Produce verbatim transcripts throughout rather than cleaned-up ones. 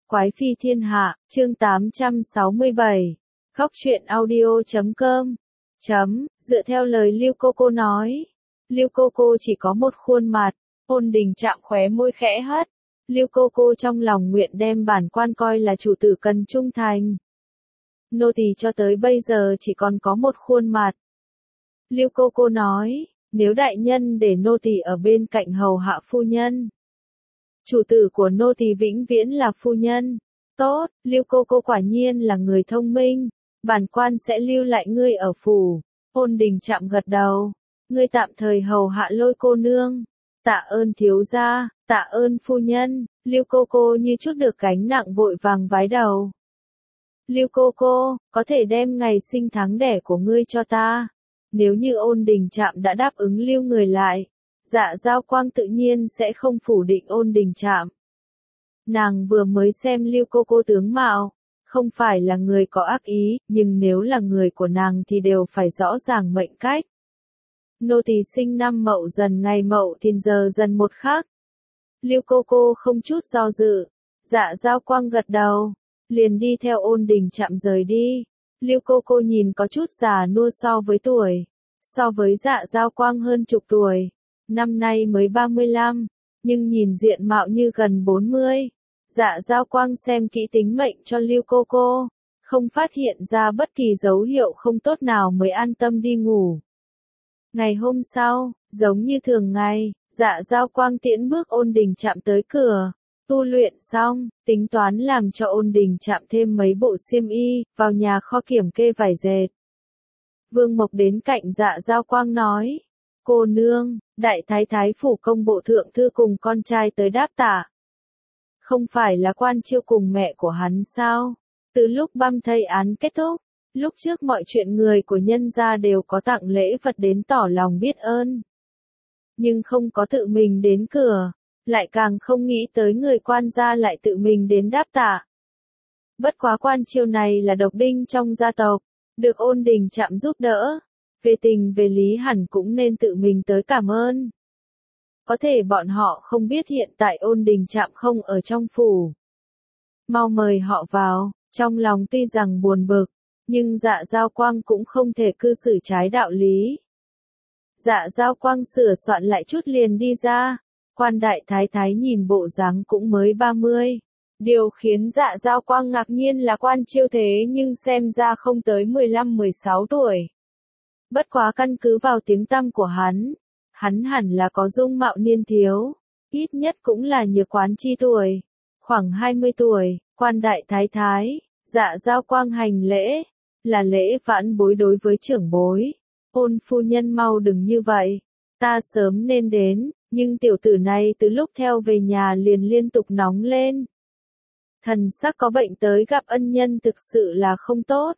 Quái phi thiên hạ, chương tám trăm sáu mươi bảy. Góc truyện audio chấm com. Chấm, dựa theo lời Lưu Cô Cô nói. Lưu Cô Cô chỉ có một khuôn mặt, Ôn Đình Trạm khóe môi khẽ hất. Lưu Cô Cô trong lòng nguyện đem bản quan coi là chủ tử cần trung thành. Nô tỳ cho tới bây giờ chỉ còn có một khuôn mặt. Lưu Cô Cô nói, nếu đại nhân để nô tỳ ở bên cạnh hầu hạ phu nhân. Chủ tử của nô tỳ vĩnh viễn là phu nhân. Tốt, Lưu Cô Cô quả nhiên là người thông minh. Bản quan sẽ lưu lại ngươi ở phủ. Ôn Đình Trạm gật đầu. Ngươi tạm thời hầu hạ Lôi cô nương. Tạ ơn thiếu gia, tạ ơn phu nhân. Lưu Cô Cô như chút được gánh nặng vội vàng vái đầu. Lưu Cô Cô, có thể đem ngày sinh tháng đẻ của ngươi cho ta. Nếu như Ôn Đình Trạm đã đáp ứng lưu người lại, Dạ Giao Quang tự nhiên sẽ không phủ định Ôn Đình Trạm. Nàng vừa mới xem Lưu Cô Cô tướng mạo, không phải là người có ác ý, nhưng nếu là người của nàng thì đều phải rõ ràng mệnh cách. Nô tỳ sinh năm Mậu Dần ngày Mậu Thìn giờ Dần một khắc. Lưu Cô Cô không chút do dự, Dạ Giao Quang gật đầu, liền đi theo Ôn Đình Trạm rời đi. Lưu Cô Cô nhìn có chút già nua so với tuổi, so với Dạ Giao Quang hơn chục tuổi, năm nay mới ba mươi lăm, nhưng nhìn diện mạo như gần bốn mươi. Dạ Giao Quang xem kỹ tính mệnh cho Lưu Cô Cô, không phát hiện ra bất kỳ dấu hiệu không tốt nào mới an tâm đi ngủ. Ngày hôm sau, giống như thường ngày, Dạ Giao Quang tiễn bước Ôn Đình Trạm tới cửa. Tu luyện xong, tính toán làm cho Ôn Đình Trạm thêm mấy bộ xiêm y, vào nhà kho kiểm kê vải dệt. Vương Mộc đến cạnh Dạ Giao Quang nói, cô nương, đại thái thái phủ công bộ thượng thư cùng con trai tới đáp tạ. Không phải là Quan Chiêu cùng mẹ của hắn sao? Từ lúc băm thây án kết thúc, lúc trước mọi chuyện người của nhân gia đều có tặng lễ vật đến tỏ lòng biết ơn. Nhưng không có tự mình đến cửa. Lại càng không nghĩ tới người Quan gia lại tự mình đến đáp tạ. Bất quá Quan Chiêu này là độc đinh trong gia tộc, được Ôn Đình Trạm giúp đỡ. Về tình về lý hẳn cũng nên tự mình tới cảm ơn. Có thể bọn họ không biết hiện tại Ôn Đình Trạm không ở trong phủ. Mau mời họ vào, trong lòng tuy rằng buồn bực, nhưng Dạ Giao Quang cũng không thể cư xử trái đạo lý. Dạ Giao Quang sửa soạn lại chút liền đi ra. Quan đại thái thái nhìn bộ dáng cũng mới ba mươi. Điều khiến Dạ Giao Quang ngạc nhiên là Quan Chiêu thế nhưng xem ra không tới mười lăm mười sáu tuổi. Bất quá căn cứ vào tiếng tăm của hắn, hắn hẳn là có dung mạo niên thiếu, ít nhất cũng là Nhược Quán chi tuổi, khoảng hai mươi tuổi. Quan đại thái thái, Dạ Giao Quang hành lễ, là lễ vãn bối đối với trưởng bối. Ôn phu nhân mau đừng như vậy, ta sớm nên đến. Nhưng tiểu tử này từ lúc theo về nhà liền liên tục nóng lên. Thần sắc có bệnh tới gặp ân nhân thực sự là không tốt.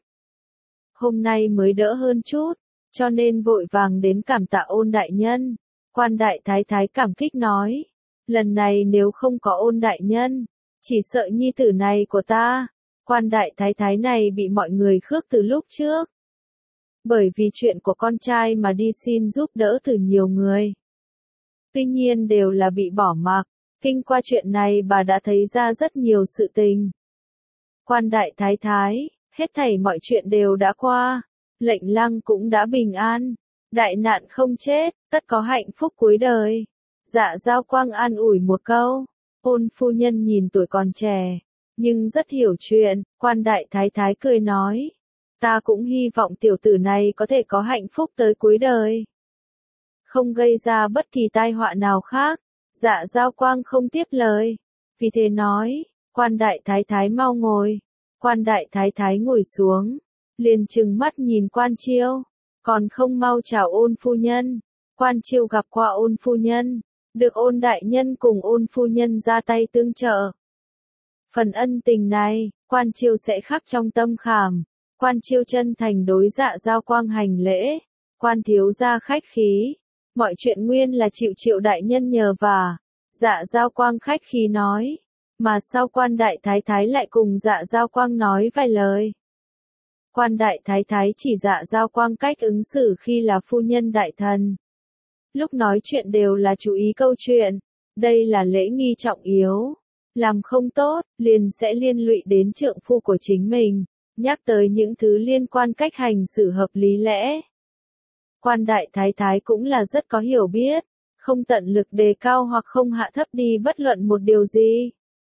Hôm nay mới đỡ hơn chút, cho nên vội vàng đến cảm tạ Ôn đại nhân. Quan đại thái thái cảm kích nói, lần này nếu không có Ôn đại nhân, chỉ sợ nhi tử này của ta. Quan đại thái thái này bị mọi người khước từ lúc trước. Bởi vì chuyện của con trai mà đi xin giúp đỡ từ nhiều người. Tuy nhiên đều là bị bỏ mặc, kinh qua chuyện này bà đã thấy ra rất nhiều sự tình. Quan đại thái thái, hết thảy mọi chuyện đều đã qua, lệnh lăng cũng đã bình an, đại nạn không chết, tất có hạnh phúc cuối đời. Dạ Giao Quang an ủi một câu, Ôn phu nhân nhìn tuổi còn trẻ, nhưng rất hiểu chuyện. Quan đại thái thái cười nói, ta cũng hy vọng tiểu tử này có thể có hạnh phúc tới cuối đời. Không gây ra bất kỳ tai họa nào khác. Dạ Giao Quang không tiếp lời, vì thế nói, Quan đại thái thái mau ngồi. Quan đại thái thái ngồi xuống, liền trừng mắt nhìn Quan Chiêu, còn không mau chào Ôn phu nhân. Quan Chiêu gặp qua Ôn phu nhân, được Ôn đại nhân cùng Ôn phu nhân ra tay tương trợ. Phần ân tình này, Quan Chiêu sẽ khắc trong tâm khảm. Quan Chiêu chân thành đối Dạ Giao Quang hành lễ, Quan thiếu gia khách khí. Mọi chuyện nguyên là chịu Triệu đại nhân nhờ vả. Dạ Giao Quang khách khí nói, mà sau Quan đại thái thái lại cùng Dạ Giao Quang nói vài lời. Quan đại thái thái chỉ Dạ Giao Quang cách ứng xử khi là phu nhân đại thần. Lúc nói chuyện đều là chú ý câu chuyện, đây là lễ nghi trọng yếu. Làm không tốt, liền sẽ liên lụy đến trượng phu của chính mình, nhắc tới những thứ liên quan cách hành xử hợp lý lẽ. Quan đại thái thái cũng là rất có hiểu biết, không tận lực đề cao hoặc không hạ thấp đi bất luận một điều gì.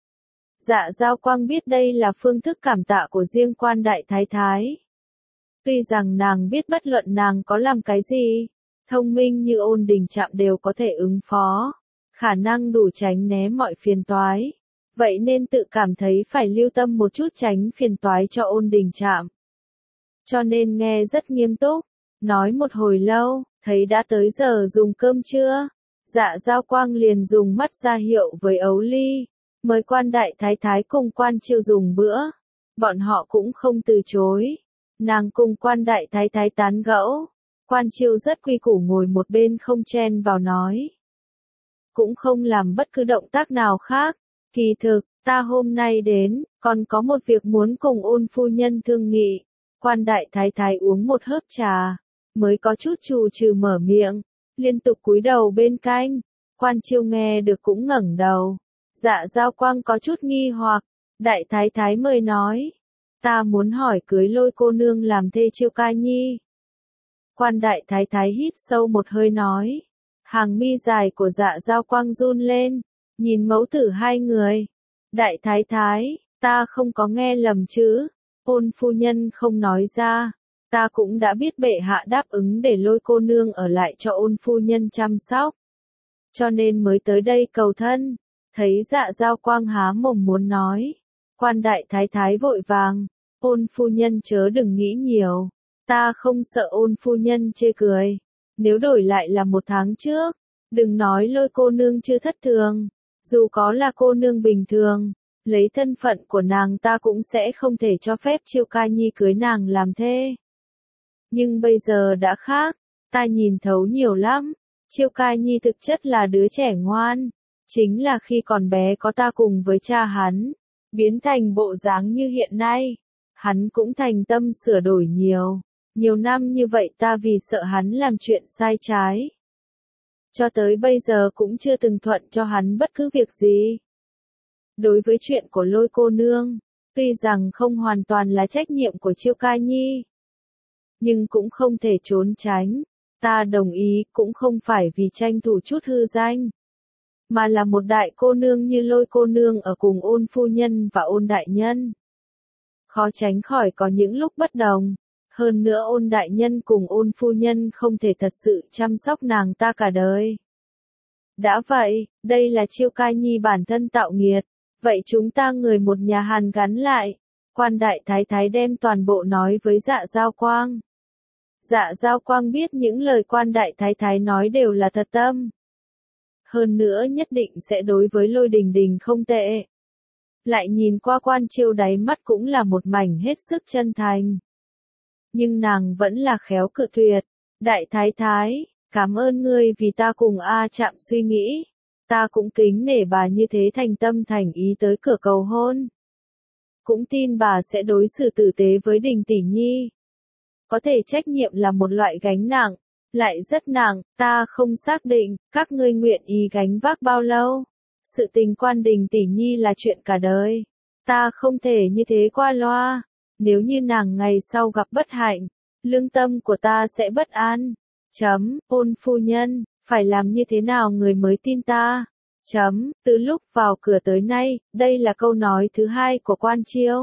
Dạ Giao Quang biết đây là phương thức cảm tạ của riêng quan đại thái thái. Tuy rằng nàng biết bất luận nàng có làm cái gì, thông minh như Ôn Đình Trạm đều có thể ứng phó, khả năng đủ tránh né mọi phiền toái. Vậy nên tự cảm thấy phải lưu tâm một chút tránh phiền toái cho Ôn Đình Trạm. Cho nên nghe rất nghiêm túc, nói một hồi lâu, thấy đã tới giờ dùng cơm trưa. Dạ Giao Quang liền dùng mắt ra hiệu với Ấu Ly, mời quan đại thái thái cùng quan Chiêu dùng bữa. Bọn họ cũng không từ chối. Nàng cùng quan đại thái thái tán gẫu, quan Chiêu rất quy củ ngồi một bên không chen vào nói. Cũng không làm bất cứ động tác nào khác, kỳ thực, ta hôm nay đến, còn có một việc muốn cùng Ôn phu nhân thương nghị. Quan đại thái thái uống một hớp trà, mới có chút trù trừ mở miệng, liên tục cúi đầu bên cạnh. Quan Chiêu nghe được cũng ngẩng đầu. Dạ Giao Quang có chút nghi hoặc, đại thái thái mời nói, ta muốn hỏi cưới Lôi cô nương làm thê Chiêu ca nhi. Quan đại thái thái hít sâu một hơi nói, hàng mi dài của Dạ Giao Quang run lên, nhìn mẫu tử hai người. Đại thái thái, ta không có nghe lầm chứ? Ôn phu nhân không nói ra, ta cũng đã biết bệ hạ đáp ứng để Lôi cô nương ở lại cho Ôn phu nhân chăm sóc, cho nên mới tới đây cầu thân. Thấy Dạ Giao Quang há mồm muốn nói, quan đại thái thái vội vàng, Ôn phu nhân chớ đừng nghĩ nhiều, ta không sợ Ôn phu nhân chê cười, nếu đổi lại là một tháng trước, đừng nói Lôi cô nương chưa thất thường, dù có là cô nương bình thường, lấy thân phận của nàng ta cũng sẽ không thể cho phép Chiêu ca nhi cưới nàng làm thê. Nhưng bây giờ đã khác, ta nhìn thấu nhiều lắm, Chiêu ca nhi thực chất là đứa trẻ ngoan, chính là khi còn bé có ta cùng với cha hắn, biến thành bộ dáng như hiện nay, hắn cũng thành tâm sửa đổi nhiều, nhiều năm như vậy ta vì sợ hắn làm chuyện sai trái. Cho tới bây giờ cũng chưa từng thuận cho hắn bất cứ việc gì. Đối với chuyện của Lôi cô nương, tuy rằng không hoàn toàn là trách nhiệm của Chiêu ca nhi, nhưng cũng không thể trốn tránh, ta đồng ý cũng không phải vì tranh thủ chút hư danh, mà là một đại cô nương như Lôi cô nương ở cùng Ôn phu nhân và Ôn đại nhân. Khó tránh khỏi có những lúc bất đồng, hơn nữa Ôn đại nhân cùng Ôn phu nhân không thể thật sự chăm sóc nàng ta cả đời. Đã vậy, đây là Chiêu ca nhi bản thân tạo nghiệt, vậy chúng ta người một nhà hàn gắn lại. Quan đại thái thái đem toàn bộ nói với Dạ Giao Quang. Dạ Giao Quang biết những lời quan đại thái thái nói đều là thật tâm. Hơn nữa nhất định sẽ đối với Lôi Đình Đình không tệ. Lại nhìn qua quan Chiêu đáy mắt cũng là một mảnh hết sức chân thành. Nhưng nàng vẫn là khéo cự tuyệt. Đại thái thái, cảm ơn ngươi vì ta cùng A Trạm suy nghĩ. Ta cũng kính nể bà như thế thành tâm thành ý tới cửa cầu hôn. Cũng tin bà sẽ đối xử tử tế với Đình tỷ nhi. Có thể trách nhiệm là một loại gánh nặng, lại rất nặng, ta không xác định, các ngươi nguyện ý gánh vác bao lâu. Sự tình quan Đình tỷ nhi là chuyện cả đời. Ta không thể như thế qua loa. Nếu như nàng ngày sau gặp bất hạnh, lương tâm của ta sẽ bất an. Chấm, Ôn phu nhân, phải làm như thế nào người mới tin ta? Chấm, từ lúc vào cửa tới nay, đây là câu nói thứ hai của quan Chiêu.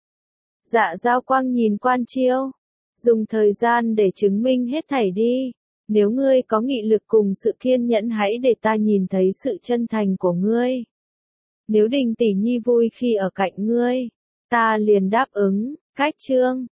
Dạ Giao Quang nhìn quan Chiêu, dùng thời gian để chứng minh hết thảy đi. Nếu ngươi có nghị lực cùng sự kiên nhẫn hãy để ta nhìn thấy sự chân thành của ngươi. Nếu Đình tỷ nhi vui khi ở cạnh ngươi, ta liền đáp ứng. Cách chương